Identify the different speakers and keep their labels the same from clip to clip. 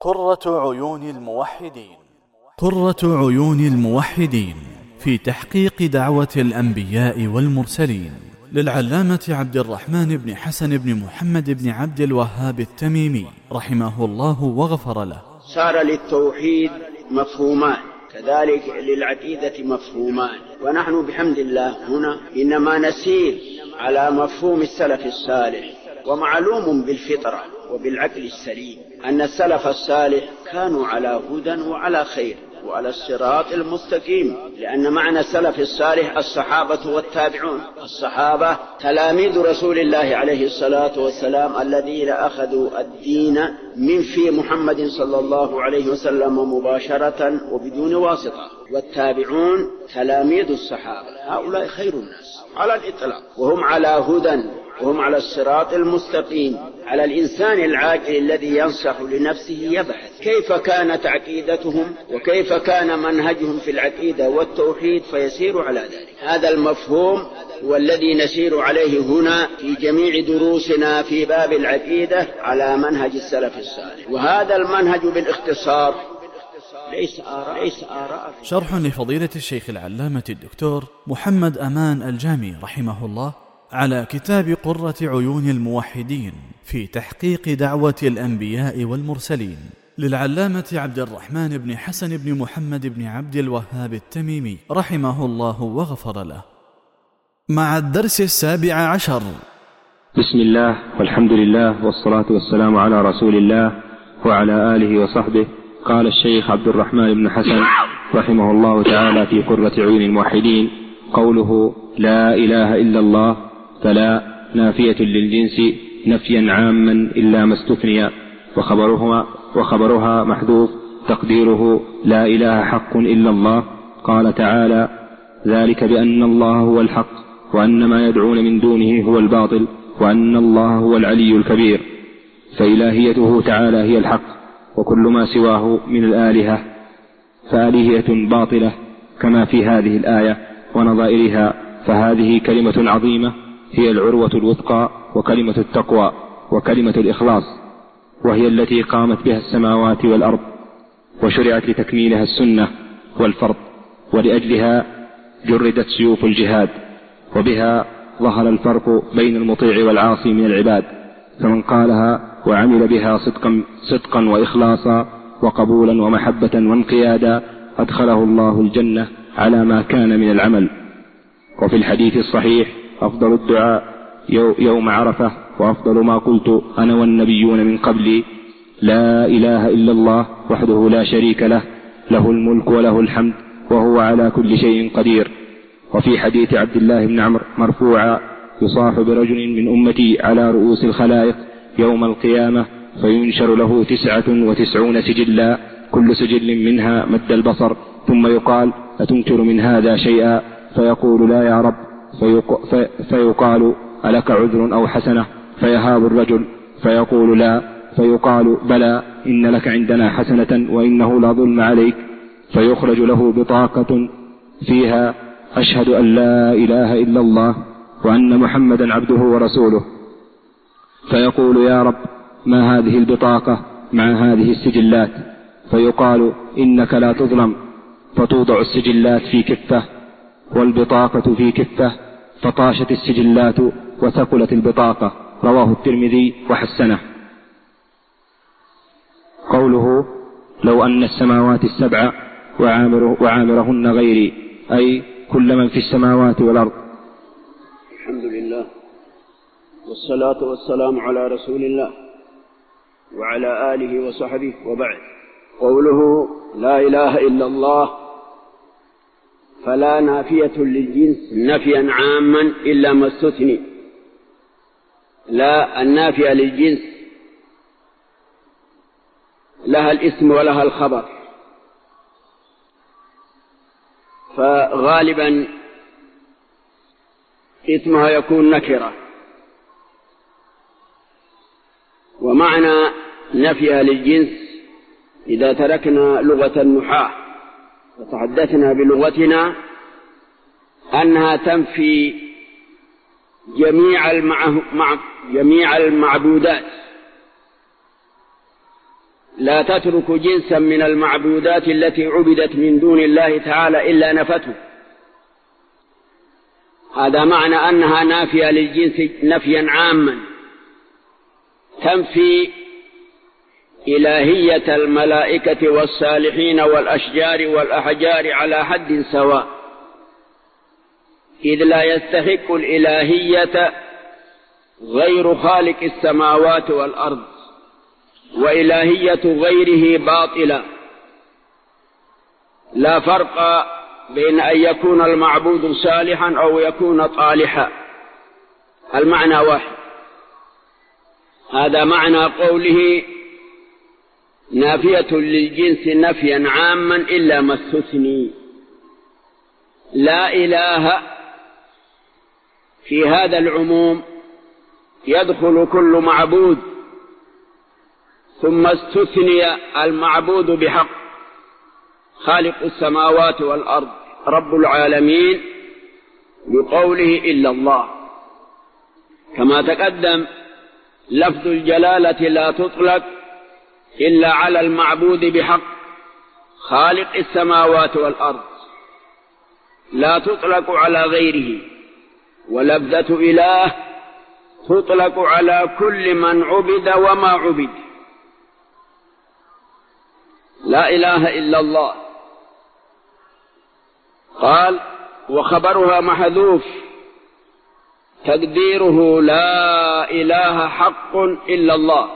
Speaker 1: قرة عيون الموحدين. قرة عيون الموحدين في تحقيق دعوة الأنبياء والمرسلين، للعلامة عبد الرحمن بن حسن بن محمد بن عبد الوهاب التميمي رحمه الله وغفر له.
Speaker 2: صار للتوحيد مفهومان، كذلك للعقيدة مفهومان، ونحن بحمد الله هنا إنما نسير على مفهوم السلف الصالح. ومعلوم بالفطرة وبالعقل السليم أن السلف الصالح كانوا على هدى وعلى خير وعلى الصراط المستقيم، لأن معنى السلف الصالح الصحابة والتابعون. الصحابة تلاميذ رسول الله عليه الصلاة والسلام الذين أخذوا الدين من في محمد صلى الله عليه وسلم مباشرة وبدون واسطة، والتابعون تلاميذ الصحابة. هؤلاء خير الناس على الإطلاق، وهم على هدى وهم على الصراط المستقيم. على الإنسان العاقل الذي ينصح لنفسه يبحث كيف كانت عقيدتهم وكيف كان منهجهم في العقيدة والتوحيد فيسير على ذلك. هذا المفهوم هو الذي نسير عليه هنا في جميع دروسنا في باب العقيدة على منهج السلف الصالح، وهذا المنهج بالاختصار ليس آراء.
Speaker 1: شرح لفضيلة الشيخ العلامة الدكتور محمد أمان الجامي رحمه الله على كتاب قرة عيون الموحدين في تحقيق دعوة الأنبياء والمرسلين، للعلامة عبد الرحمن بن حسن بن محمد بن عبد الوهاب التميمي رحمه الله وغفر له. مع الدرس 17.
Speaker 3: بسم الله والحمد لله والصلاة والسلام على رسول الله وعلى آله وصحبه. قال الشيخ عبد الرحمن بن حسن رحمه الله تعالى في قرة عيون الموحدين: قوله لا إله إلا الله فلا نافية للجنس نفيا عاما إلا ما استثني، وخبرها محذوف تقديره لا إله حق إلا الله. قال تعالى: ذلك بأن الله هو الحق وأن ما يدعون من دونه هو الباطل وأن الله هو العلي الكبير. فإلهيته تعالى هي الحق، وكل ما سواه من الآلهة فآلهية باطلة كما في هذه الآية ونظائرها. فهذه كلمة عظيمة هي العروة الوثقى وكلمة التقوى وكلمة الإخلاص، وهي التي قامت بها السماوات والأرض، وشرعت لتكميلها السنة والفرض، ولأجلها جردت سيوف الجهاد، وبها ظهر الفرق بين المطيع والعاصي من العباد. فمن قالها وعمل بها صدقا وإخلاصا وقبولا ومحبة وانقيادا أدخله الله الجنة على ما كان من العمل. وفي الحديث الصحيح: أفضل الدعاء يوم عرفة وأفضل ما قلت أنا والنبيون من قبلي لا إله إلا الله وحده لا شريك له، له الملك وله الحمد وهو على كل شيء قدير. وفي حديث عبد الله بن عمرو مرفوعا: يصاح برجل من أمتي على رؤوس الخلائق يوم القيامة فينشر له 99 سجلا، كل سجل منها مد البصر، ثم يقال: أتنكر من هذا شيئا؟ فيقول: لا يا رب. فيقال: ألك عذر أو حسنة؟ فيهاب الرجل فيقول: لا. فيقال: بلى، إن لك عندنا حسنة وإنه لا ظلم عليك. فيخرج له بطاقة فيها: أشهد أن لا إله إلا الله وأن محمدا عبده ورسوله. فيقول: يا رب، ما هذه البطاقة مع هذه السجلات؟ فيقال: إنك لا تظلم. فتوضع السجلات في كفة والبطاقة في كفة، فطاشت السجلات وثقلت البطاقة. رواه الترمذي وحسنه. قوله: لو أن السماوات السبع وعامرهن غيري، أي كل من في السماوات والأرض.
Speaker 2: الحمد لله والصلاة والسلام على رسول الله وعلى آله وصحبه، وبعد. قوله لا إله إلا الله فلا نافية للجنس نفيا عاما إلا ما استثني. لا النافية للجنس لها الاسم ولها الخبر، فغالبا اسمها يكون نكرة، ومعنى نفيها للجنس إذا تركنا لغة النحاة وتحدثنا بلغتنا أنها تنفي جميع المعبودات لا تترك جنسا من المعبودات التي عبدت من دون الله تعالى إلا نفته. هذا معنى أنها نافية للجنس نفيا عاما، تنفي إلهية الملائكة والصالحين والأشجار والأحجار على حد سواء، إذ لا يستحق الإلهية غير خالق السماوات والأرض، وإلهية غيره باطلة. لا فرق بين أن يكون المعبود صالحا أو يكون طالحا، المعنى واحد. هذا معنى قوله نافية للجنس نفيا عاما إلا ما استثني. لا إله في هذا العموم يدخل كل معبود، ثم استثني المعبود بحق خالق السماوات والأرض رب العالمين بقوله إلا الله. كما تقدم لفظ الجلالة لا تطلق إلا على المعبود بحق خالق السماوات والأرض، لا تطلق على غيره. ولفظة إله تطلق على كل من عبد وما عبد. لا إله إلا الله. قال وخبرها محذوف تقديره لا إله حق إلا الله،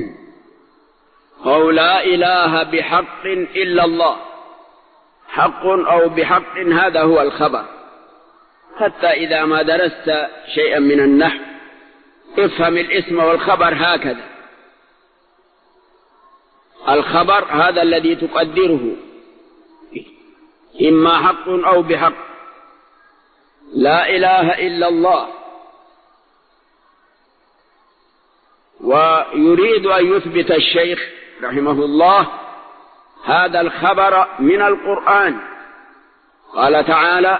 Speaker 2: أو لا إله بحق إلا الله. حق أو بحق هذا هو الخبر. حتى إذا ما درست شيئا من النحو افهم الاسم والخبر هكذا. الخبر هذا الذي تقدره إما حق أو بحق. لا إله إلا الله. ويريد أن يثبت الشيخ رحمه الله هذا الخبر من القرآن. قال تعالى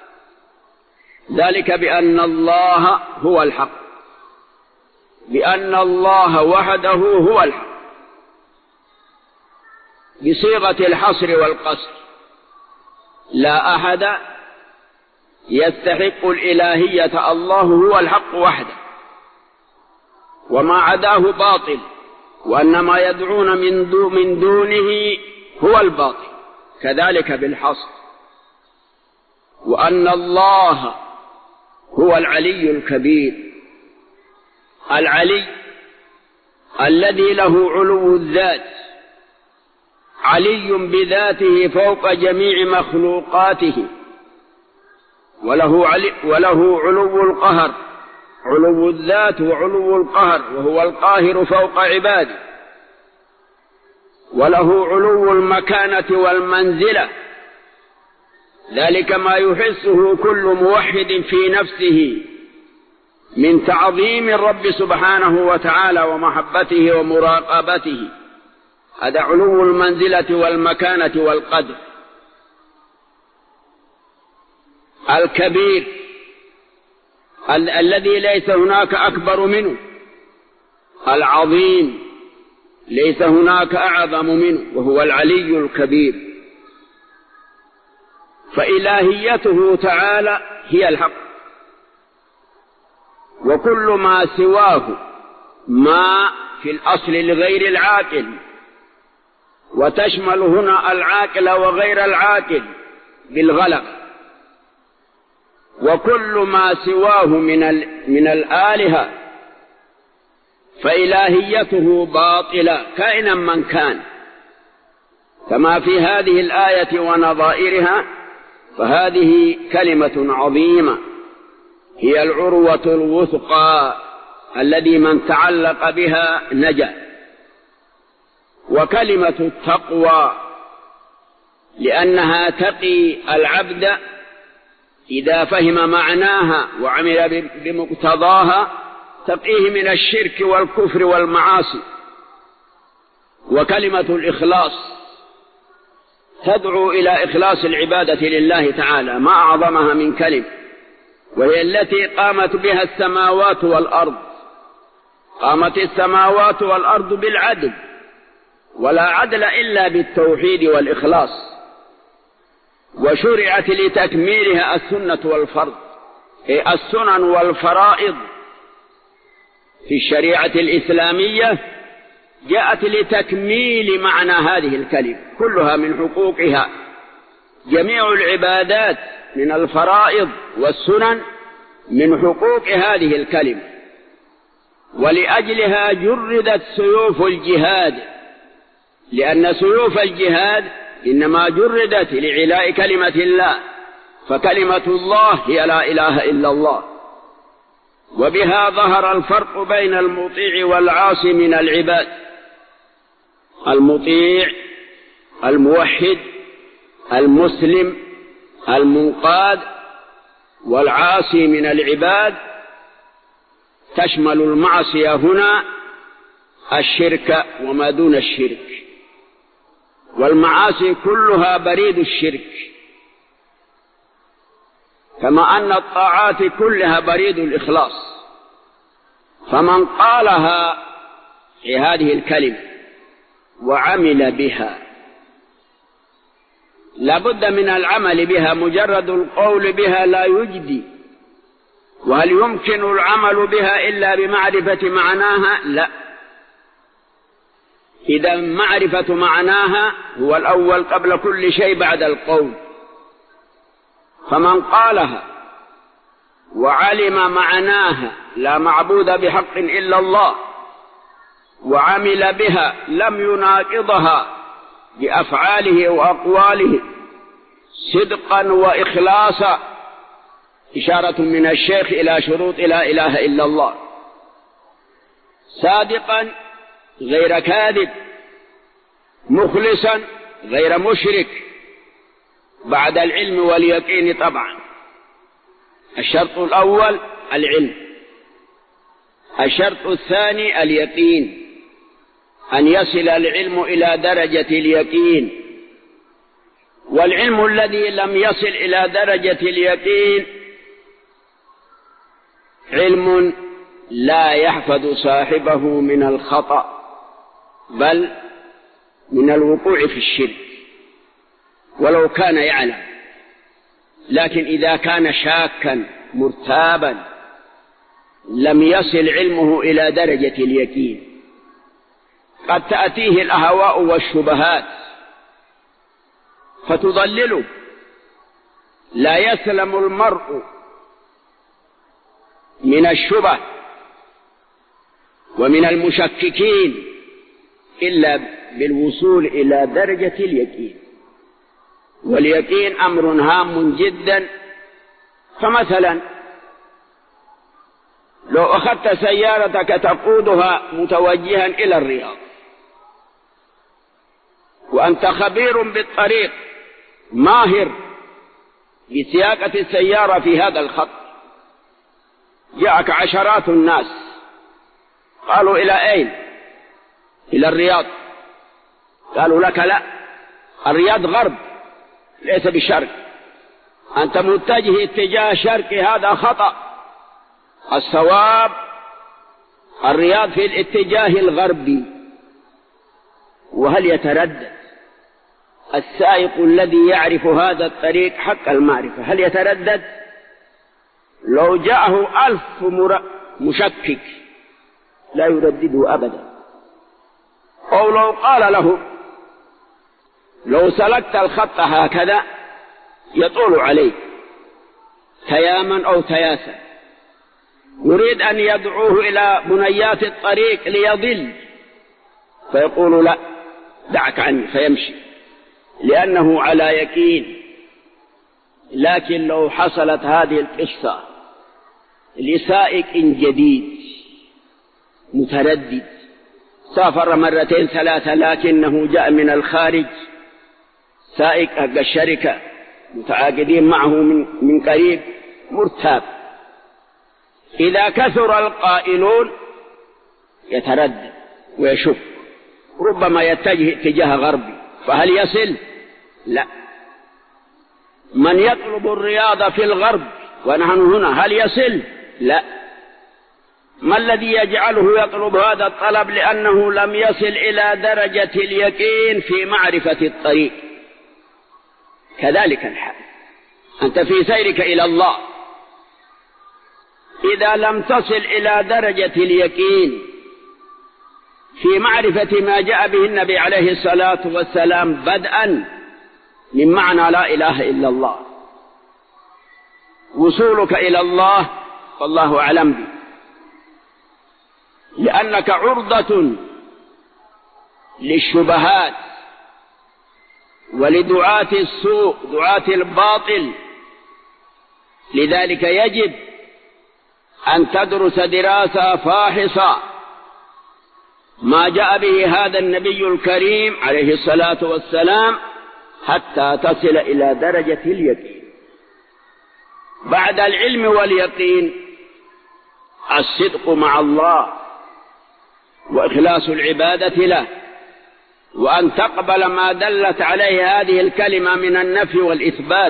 Speaker 2: ذلك بأن الله هو الحق، بأن الله وحده هو الحق، بصيغة الحصر والقصر. لا أحد يستحق الإلهية، الله هو الحق وحده، وما عداه باطل، وأن ما يدعون من دونه هو الباطل، كذلك بالحصر. وأن الله هو العلي الكبير، العلي الذي له علو الذات، علي بذاته فوق جميع مخلوقاته، وله علو القهر، علو الذات وعلو القهر، وهو القاهر فوق عباده. وله علو المكانة والمنزلة، ذلك ما يحسه كل موحد في نفسه من تعظيم الرب سبحانه وتعالى ومحبته ومراقبته. هذا علو المنزلة والمكانة والقدر. الكبير الذي ليس هناك أكبر منه، العظيم ليس هناك أعظم منه، وهو العلي الكبير. فإلهيته تعالى هي الحق، وكل ما سواه ما في الأصل لغير العاقل، وتشمل هنا العاقل وغير العاقل بالغلط. وكل ما سواه من الآلهة فإلهيته باطلة كائنا من كان، كما في هذه الآية ونظائرها. فهذه كلمة عظيمة هي العروة الوثقى الذي من تعلق بها نجا. وكلمة التقوى لأنها تقي العبد إذا فهم معناها وعمل بمقتضاها، تقيه من الشرك والكفر والمعاصي. وكلمة الإخلاص تدعو إلى إخلاص العبادة لله تعالى، ما أعظمها من كلمة، وهي التي قامت بها السماوات والأرض. قامت السماوات والأرض بالعدل، ولا عدل إلا بالتوحيد والإخلاص، وشرعت لتكميلها السنة والفرض، أي السنن والفرائض في الشريعة الإسلامية جاءت لتكميل معنى هذه الكلمة كلها من حقوقها. جميع العبادات من الفرائض والسنن من حقوق هذه الكلمة، ولأجلها جردت سيوف الجهاد، لأن سيوف الجهاد إنما جردت لعلاء كلمة الله، فكلمة الله هي لا إله إلا الله. وبها ظهر الفرق بين المطيع والعاصي من العباد. المطيع الموحد المسلم المنقاد، والعاصي من العباد تشمل المعصية هنا الشرك وما دون الشرك، والمعاصي كلها بريد الشرك، كما أن الطاعات كلها بريد الإخلاص. فمن قالها في هذه الكلمة وعمل بها، لابد من العمل بها، مجرد القول بها لا يجدي. وهل يمكن العمل بها إلا بمعرفة معناها؟ لا. إذا معرفة معناها هو الأول قبل كل شيء بعد القول. فمن قالها وعلم معناها لا معبود بحق إلا الله، وعمل بها لم يناقضها بأفعاله وأقواله صدقا وإخلاصا، إشارة من الشيخ إلى شروط لا إله إلا الله، صادقا غير كاذب، مخلصا غير مشرك، بعد العلم واليقين طبعا. الشرط الأول العلم، الشرط الثاني اليقين، أن يصل العلم إلى درجة اليقين. والعلم الذي لم يصل إلى درجة اليقين علم لا يحفظ صاحبه من الخطأ، بل من الوقوع في الشرك ولو كان يعلم. لكن إذا كان شاكا مرتابا لم يصل علمه إلى درجة اليقين. قد تأتيه الأهواء والشبهات فتضلله. لا يسلم المرء من الشبه ومن المشككين إلا بالوصول إلى درجة اليقين. واليقين أمر هام جدا. فمثلا لو أخذت سيارتك تقودها متوجها إلى الرياض، وأنت خبير بالطريق ماهر بسياقة السيارة في هذا الخط، جاءك عشرات الناس قالوا إلى أين؟ إلى الرياض. قالوا لك لا، الرياض غرب ليس بشرق، أنت متجه اتجاه شرقي، هذا خطأ. الصواب الرياض في الاتجاه الغربي. وهل يتردد السائق الذي يعرف هذا الطريق حق المعرفة؟ هل يتردد؟ لو جاءه 1000 مشكك لا يردده أبدا. أو لو قال له لو سلكت الخط هكذا يطول عليك تياما أو تياسا، يريد أن يدعوه إلى بنيات الطريق ليضل، فيقول لا دعك عني، فيمشي لأنه على يقين. لكن لو حصلت هذه القصة لسائق جديد متردد، سافر 2 3 لكنه جاء من الخارج، سائق الشركة متعاقدين معه من قريب، مرتاب، إذا كثر القائلون يتردد ويشك، ربما يتجه اتجاه غربي، فهل يصل؟ لا. من يطلب الرياضة في الغرب ونحن هنا هل يصل؟ لا. ما الذي يجعله يطلب هذا الطلب؟ لأنه لم يصل إلى درجة اليقين في معرفة الطريق. كذلك الحال، أنت في سيرك إلى الله إذا لم تصل إلى درجة اليقين في معرفة ما جاء به النبي عليه الصلاة والسلام بدءا من معنى لا إله إلا الله، وصولك إلى الله والله أعلم به، لأنك عرضة للشبهات ولدعاة السوء دعاة الباطل. لذلك يجب أن تدرس دراسة فاحصة ما جاء به هذا النبي الكريم عليه الصلاة والسلام حتى تصل إلى درجة اليقين. بعد العلم واليقين الصدق مع الله وإخلاص العبادة له، وأن تقبل ما دلت عليه هذه الكلمة من النفي والإثبات،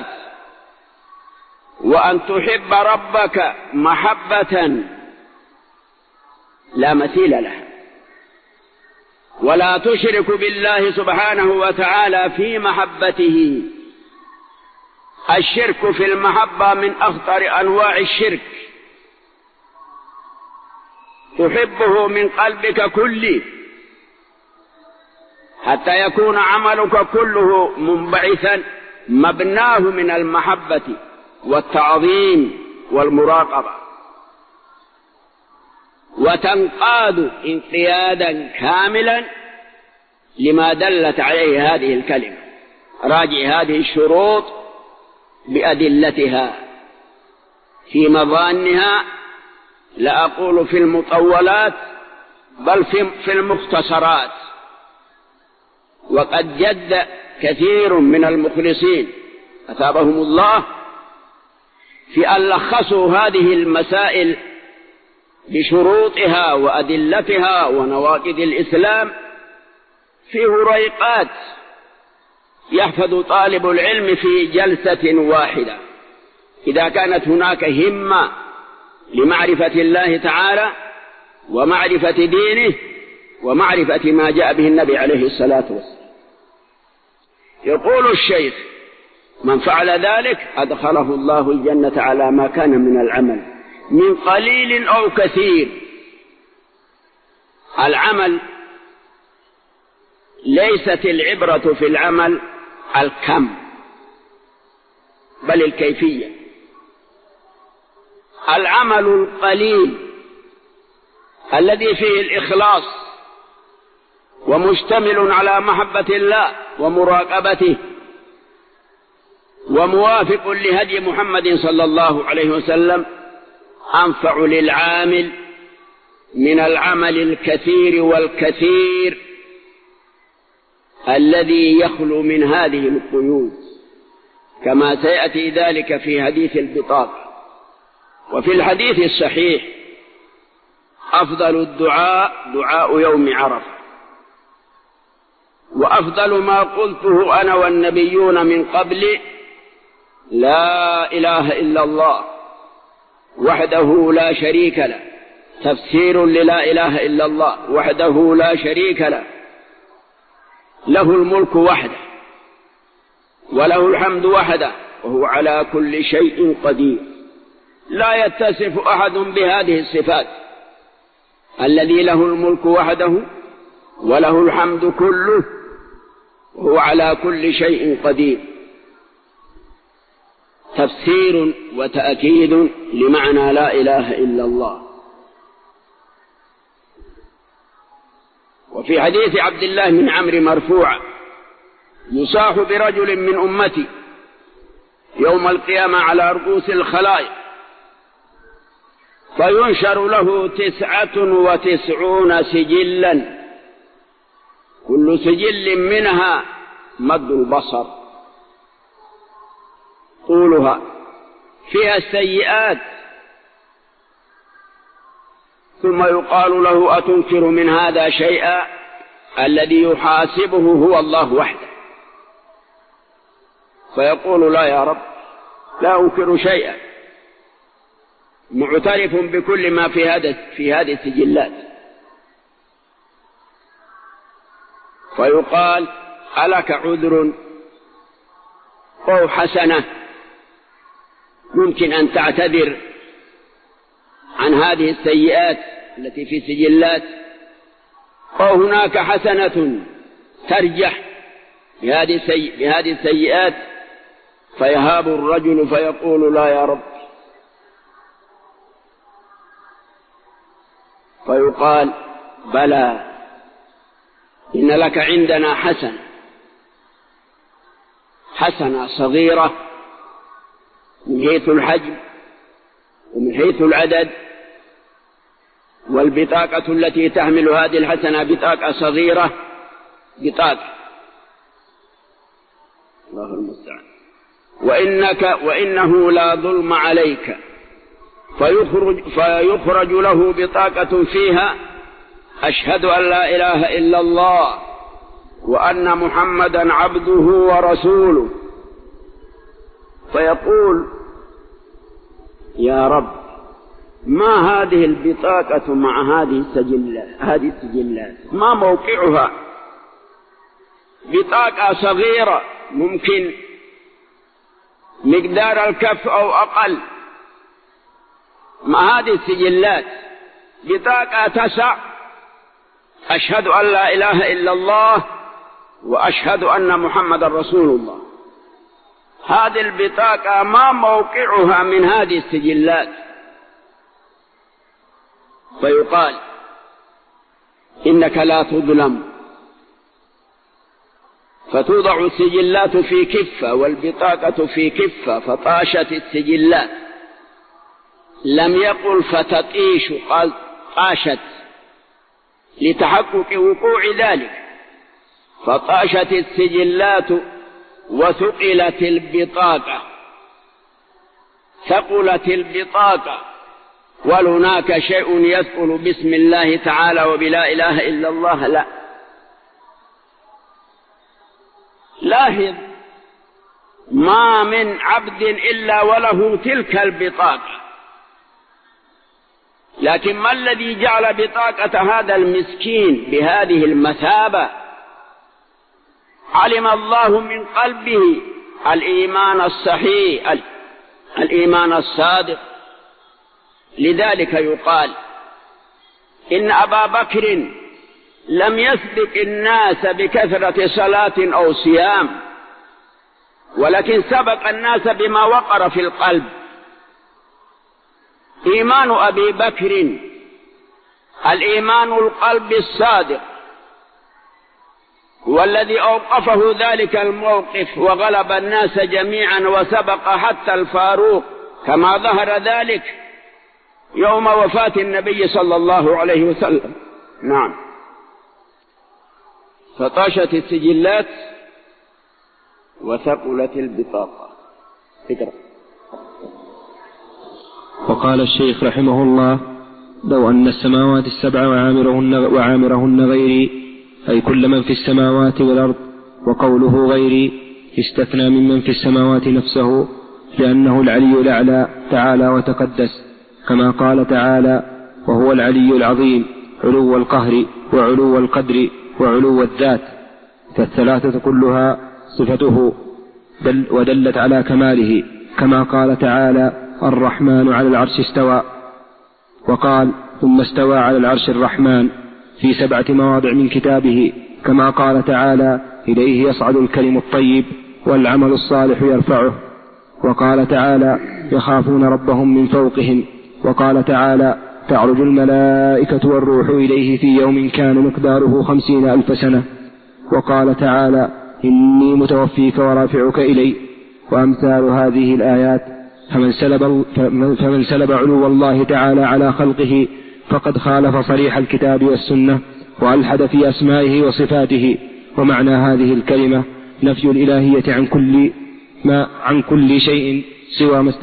Speaker 2: وأن تحب ربك محبة لا مثيل لها، ولا تشرك بالله سبحانه وتعالى في محبته. الشرك في المحبة من أخطر أنواع الشرك، تحبه من قلبك كله حتى يكون عملك كله منبعثا مبناه من المحبة والتعظيم والمراقبة، وتنقاد انقيادا كاملا لما دلت عليه هذه الكلمة. راجع هذه الشروط بأدلتها، في مظانها لا أقول في المطولات بل في المختصرات. وقد جد كثير من المخلصين أثابهم الله في أن لخصوا هذه المسائل بشروطها وأدلتها ونواقض الإسلام في هريقات يحفظ طالب العلم في جلسة واحدة، إذا كانت هناك همة لمعرفة الله تعالى ومعرفة دينه ومعرفة ما جاء به النبي عليه الصلاة والسلام. يقول الشيخ: من فعل ذلك أدخله الله الجنة على ما كان من العمل من قليل أو كثير. العمل ليست العبرة في العمل الكم بل الكيفية. العمل القليل الذي فيه الإخلاص ومشتمل على محبة الله ومراقبته وموافق لهدي محمد صلى الله عليه وسلم أنفع للعامل من العمل الكثير والكثير الذي يخلو من هذه القيود، كما سيأتي ذلك في حديث البطاقة. وفي الحديث الصحيح: أفضل الدعاء دعاء يوم عرفة، وأفضل ما قلته أنا والنبيون من قبل لا إله إلا الله وحده لا شريك له. تفسير للا إله إلا الله: وحده لا شريك له، له الملك وحده وله الحمد وحده وهو على كل شيء قدير. لا يتصف أحد بهذه الصفات: الذي له الملك وحده وله الحمد كله وهو على كل شيء قدير. تفسير وتأكيد لمعنى لا إله إلا الله. وفي حديث عبد الله بن عمرو مرفوعا: يصاح برجل من أمتي يوم القيامة على رؤوس الخلائق فينشر له 99 سجلا، كل سجل منها مد البصر طولها، فيها السيئات. ثم يقال له: أتنكر من هذا شيئا؟ الذي يحاسبه هو الله وحده. فيقول: لا يا رب، لا أنكر شيئا. معترف بكل ما في هذه السجلات، فيقال ألك عذر أو حسنة ممكن أن تعتذر عن هذه السيئات التي في سجلات، أو هناك حسنة ترجح بهذه السيئات، فيهاب الرجل فيقول لا يا رب، فيقال بلى إن لك عندنا حسنة صغيرة من حيث الحجم ومن حيث العدد، والبطاقة التي تحمل هذه الحسنة بطاقة صغيرة، الله المستعان، وإنه لا ظلم عليك، فيخرج له بطاقة فيها أشهد أن لا إله إلا الله وأن محمدا عبده ورسوله، فيقول يا رب ما هذه البطاقة مع هذه السجلات ما موقعها؟ بطاقة صغيرة ممكن مقدار الكف أو أقل، مع هذه السجلات بطاقة تسع أشهد أن لا إله إلا الله وأشهد أن محمد رسول الله، هذه البطاقة ما موقعها من هذه السجلات؟ فيقال إنك لا تظلم، فتوضع السجلات في كفة والبطاقة في كفة، فطاشت السجلات، لم يقل فتطيش، قال طاشت لتحقق وقوع ذلك، فطاشت السجلات وثقلت البطاقة، وهناك شيء يثقل باسم الله تعالى وبلا إله إلا الله؟ لا. لاحظ ما من عبد إلا وله تلك البطاقة، لكن ما الذي جعل بطاقة هذا المسكين بهذه المثابة؟ علم الله من قلبه الإيمان الصحيح، الإيمان الصادق، لذلك يقال إن أبا بكر لم يسبق الناس بكثرة صلاة أو صيام، ولكن سبق الناس بما وقر في القلب. إيمان أبي بكر الإيمان القلب الصادق، والذي أوقفه ذلك الموقف وغلب الناس جميعا وسبق حتى الفاروق، كما ظهر ذلك يوم وفاة النبي صلى الله عليه وسلم. نعم. فطاشت السجلات وثقلت البطاقة. اقرأ.
Speaker 3: وقال الشيخ رحمه الله: لو أن السماوات السبع وعامرهن غيري، أي كل من في السماوات والأرض، وقوله غيري استثنى ممن في السماوات نفسه، لأنه العلي الأعلى تعالى وتقدس، كما قال تعالى: وهو العلي العظيم، علو القهر وعلو القدر وعلو الذات، فالثلاثة كلها صفته ودلت على كماله، كما قال تعالى: الرحمن على العرش استوى. وقال: ثم استوى على العرش الرحمن في 7 مواضع من كتابه، كما قال تعالى: إليه يصعد الكلم الطيب والعمل الصالح يرفعه. وقال تعالى: يخافون ربهم من فوقهم. وقال تعالى: تعرج الملائكة والروح إليه في يوم كان مقداره 50,000 سنة. وقال تعالى: إني متوفيك ورافعك إلي. وأمثال هذه الآيات. فمن سلب علو الله تعالى على خلقه فقد خالف صريح الكتاب والسنة، وألحد في أسمائه وصفاته. ومعنى هذه الكلمة نفي الإلهية عن كل شيء سوى ما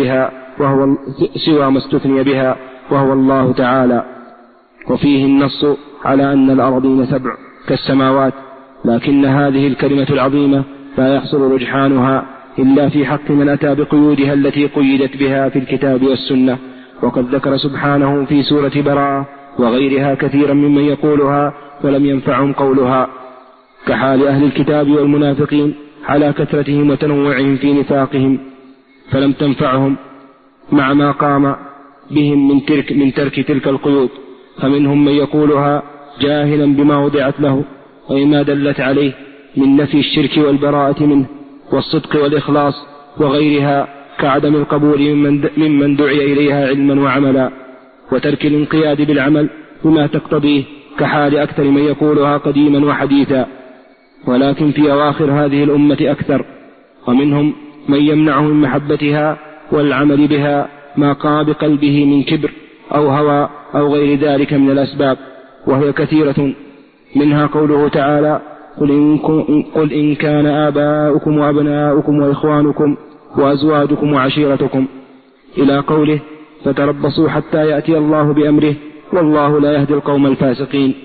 Speaker 3: استثني بها وهو الله تعالى. وفيه النص على أن الأرضين 7 كالسماوات، لكن هذه الكلمة العظيمة لا يحصل رجحانها إلا في حق من أتى بقيودها التي قيدت بها في الكتاب والسنة، وقد ذكر سبحانه في سورة براءة وغيرها كثيرا ممن يقولها ولم ينفعهم قولها، كحال أهل الكتاب والمنافقين على كثرتهم وتنوعهم في نفاقهم فلم تنفعهم مع ما قام بهم من ترك تلك القيود، فمنهم من يقولها جاهلا بما وضعت له وما دلت عليه من نفي الشرك والبراءة منه والصدق والإخلاص وغيرها، كعدم القبول ممن دعي إليها علما وعملا، وترك الانقياد بالعمل بما تقتضيه، كحال أكثر من يقولها قديما وحديثا، ولكن في أواخر هذه الأمة أكثر. ومنهم من يمنعه من محبتها والعمل بها ما قام بقلبه من كبر أو هوى أو غير ذلك من الأسباب، وهي كثيرة، منها قوله تعالى: قل إن كان آباؤكم وأبناؤكم وإخوانكم وأزواجكم وعشيرتكم، إلى قوله: فتربصوا حتى يأتي الله بأمره والله لا يهدي القوم الفاسقين.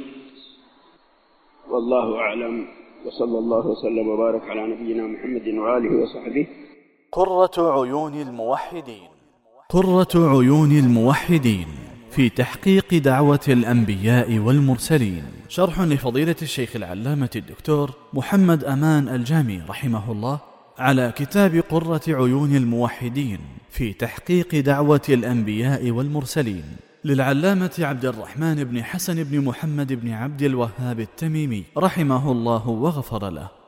Speaker 2: والله أعلم، وصلى الله وسلم وبارك على نبينا محمد وآله وصحبه.
Speaker 1: قرة عيون الموحدين. قرة عيون الموحدين في تحقيق دعوة الأنبياء والمرسلين، شرح لفضيلة الشيخ العلامة الدكتور محمد أمان الجامي رحمه الله على كتاب قرة عيون الموحدين في تحقيق دعوة الأنبياء والمرسلين، للعلامة عبد الرحمن بن حسن بن محمد بن عبد الوهاب التميمي رحمه الله وغفر له.